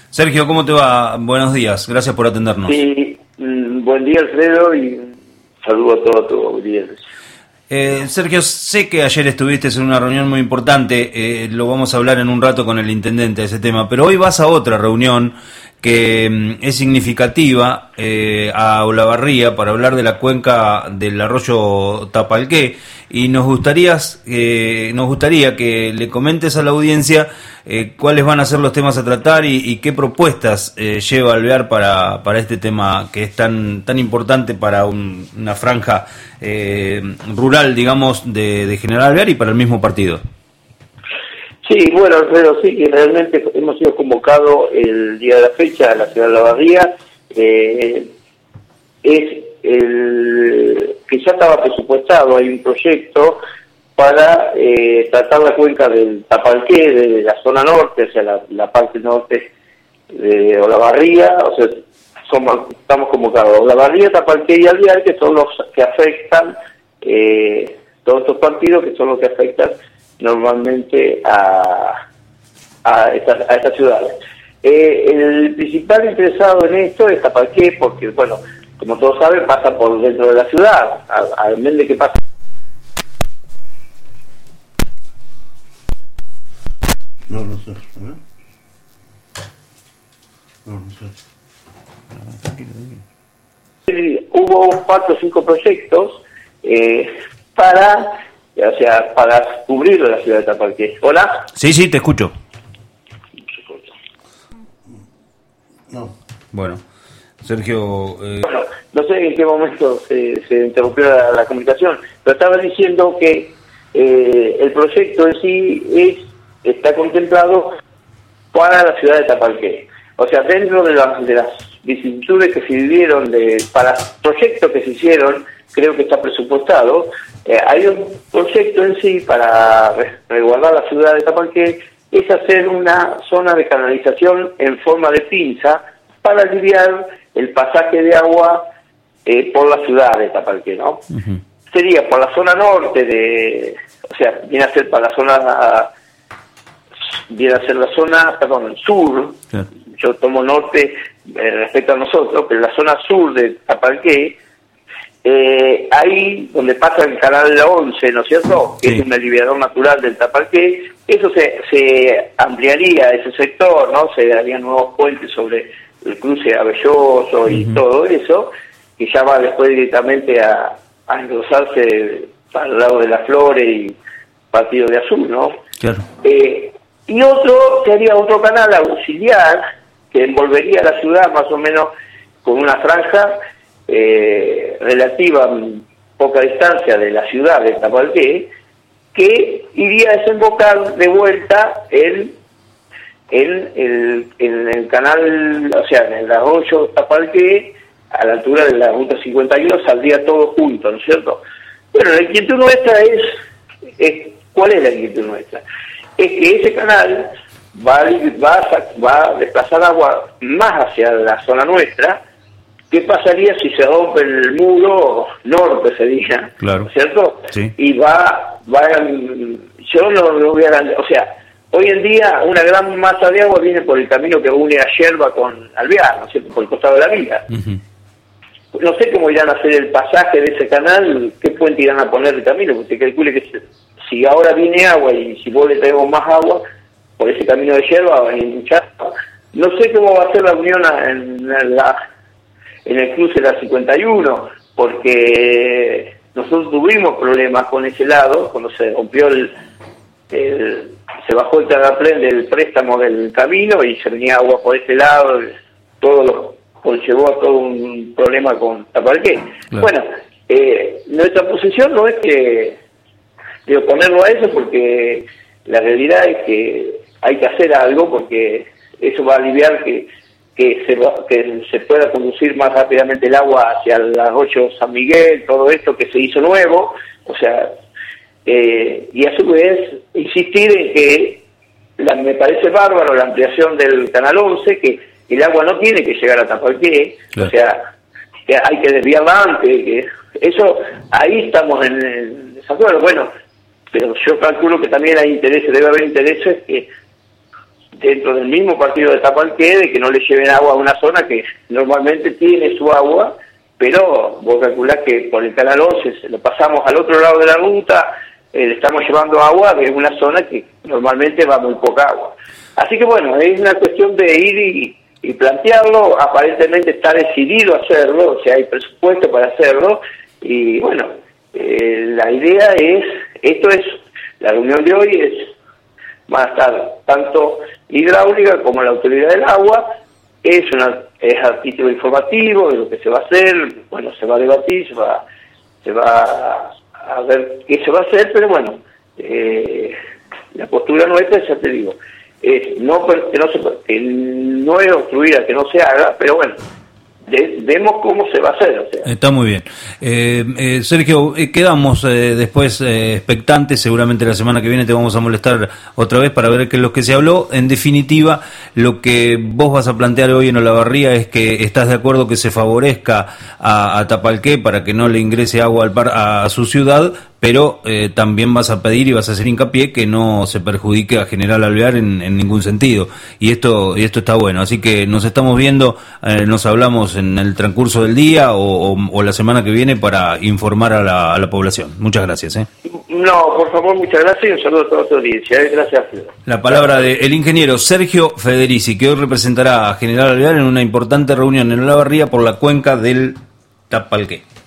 Sergio, ¿cómo te va? Buenos días, gracias por atendernos. Sí, buen día Alfredo y saludo a toda tu audiencia. Sergio, sé que ayer estuviste en una reunión muy importante, lo vamos a hablar en un rato con el intendente de ese tema, pero hoy vas a otra reunión que es significativa a Olavarría para hablar de la cuenca del arroyo Tapalqué, y nos gustaría que le comentes a la audiencia cuáles van a ser los temas a tratar y qué propuestas lleva Alvear para este tema que es tan importante para una franja rural, digamos, de General Alvear y para el mismo partido. Sí, bueno, Alfredo, sí, que realmente hemos sido convocados el día de la fecha a la ciudad de Olavarría. Es el que ya estaba presupuestado, hay un proyecto para tratar la cuenca del Tapalqué, de la zona norte, o sea, la parte norte de Olavarría, o sea, estamos convocados Olavarría, Tapalqué y Alvear, que son los que afectan, todos estos partidos que son los que afectan normalmente a estas ciudades. El principal interesado en esto es Tapalqué, porque, bueno, como todos saben, pasa por dentro de la ciudad, al menos de que pasa. No sé, no sé. Hubo 4 o 5 proyectos para cubrir la ciudad de Tapalqué. ¿Hola? Sí, te escucho. No. Bueno, Sergio... Bueno, no sé en qué momento se interrumpió la comunicación, pero estaba diciendo que el proyecto en sí está contemplado para la ciudad de Tapalqué. O sea, dentro de las vicisitudes que se vivieron para proyectos que se hicieron, creo que está presupuestado. Hay un proyecto en sí para resguardar la ciudad de Tapalqué, es hacer una zona de canalización en forma de pinza para aliviar el pasaje de agua por la ciudad de Tapalqué, ¿no? Uh-huh. Sería por la zona norte o sea, viene a ser la zona sur. Yeah. Yo tomo norte respecto a nosotros, pero la zona sur de Tapalqué, ahí donde pasa el canal 11, ¿no es cierto? Que sí. Es un aliviador natural del Tapalqué. Eso se ampliaría ese sector, ¿no? Se darían nuevos puentes sobre el cruce Abelloso y todo eso, que ya va después directamente a engrosarse para el lado de Las Flores y Partido de Azul, ¿no? Claro. Y sería otro canal auxiliar que envolvería la ciudad más o menos con una franja relativa a poca distancia de la ciudad de Tapalqué, que iría a desembocar de vuelta en el canal, o sea, en el arroyo Tapalqué, a la altura de la ruta 51, saldría todo junto, ¿no es cierto? Bueno, la inquietud nuestra ¿cuál es la inquietud nuestra? Es que ese canal va a desplazar agua más hacia la zona nuestra. ¿Qué pasaría si se rompe el muro norte, sería? Claro. ¿Cierto? Sí. Y yo no voy a... O sea, hoy en día una gran masa de agua viene por el camino que une a Yerba con Alvear, ¿no es cierto? Por el costado de la vía. Uh-huh. No sé cómo irán a hacer el pasaje de ese canal, qué puente irán a poner de camino, porque calcule que si ahora viene agua y si vos le traemos más agua, por ese camino de Yerba va a hinchar. No sé cómo va a ser la unión en el cruce de la 51, porque nosotros tuvimos problemas con ese lado, cuando se rompió se bajó el terraplén del préstamo del camino y se venía agua por ese lado, todo conllevó a todo un problema con Tapalqué. Claro. Bueno, nuestra posición no es de oponerlo a eso, porque la realidad es que hay que hacer algo, porque eso va a aliviar que se pueda conducir más rápidamente el agua hacia el arroyo San Miguel, todo esto que se hizo nuevo, o sea, y a su vez insistir en que me parece bárbaro la ampliación del canal 11, que el agua no tiene que llegar a Tapalqué, claro. O sea, que hay que desviarla antes, que eso, ahí estamos en desacuerdo. Bueno, pero yo calculo que también hay intereses, debe haber intereses que dentro del mismo partido de Tapalqué, de que no le lleven agua a una zona que normalmente tiene su agua, pero vos calculás que por el Canal 11 lo pasamos al otro lado de la ruta, le estamos llevando agua de una zona que normalmente va muy poca agua. Así que bueno, es una cuestión de ir y plantearlo, aparentemente está decidido hacerlo, o sea, hay presupuesto para hacerlo, y bueno, la idea es, la reunión de hoy va a estar tanto hidráulica como la autoridad del agua, es a título informativo de lo que se va a hacer, bueno, se va a debatir, se va a ver qué se va a hacer, pero bueno, la postura nuestra, ya te digo, es no es obstruir a que no se haga, pero bueno, vemos cómo se va a hacer. O sea. Está muy bien. Sergio, quedamos después expectantes, seguramente la semana que viene te vamos a molestar otra vez para ver qué es lo que se habló. En definitiva, lo que vos vas a plantear hoy en Olavarría es que estás de acuerdo que se favorezca a Tapalqué para que no le ingrese agua a su ciudad, pero también vas a pedir y vas a hacer hincapié que no se perjudique a General Alvear en ningún sentido. Y esto está bueno. Así que nos estamos viendo, nos hablamos en el transcurso del día o la semana que viene para informar a la población. Muchas gracias. No, por favor, muchas gracias y un saludo a toda tu audiencia. Gracias. La palabra del ingeniero Sergio Federici, que hoy representará a General Alvear en una importante reunión en Olavarría por la cuenca del Tapalqué.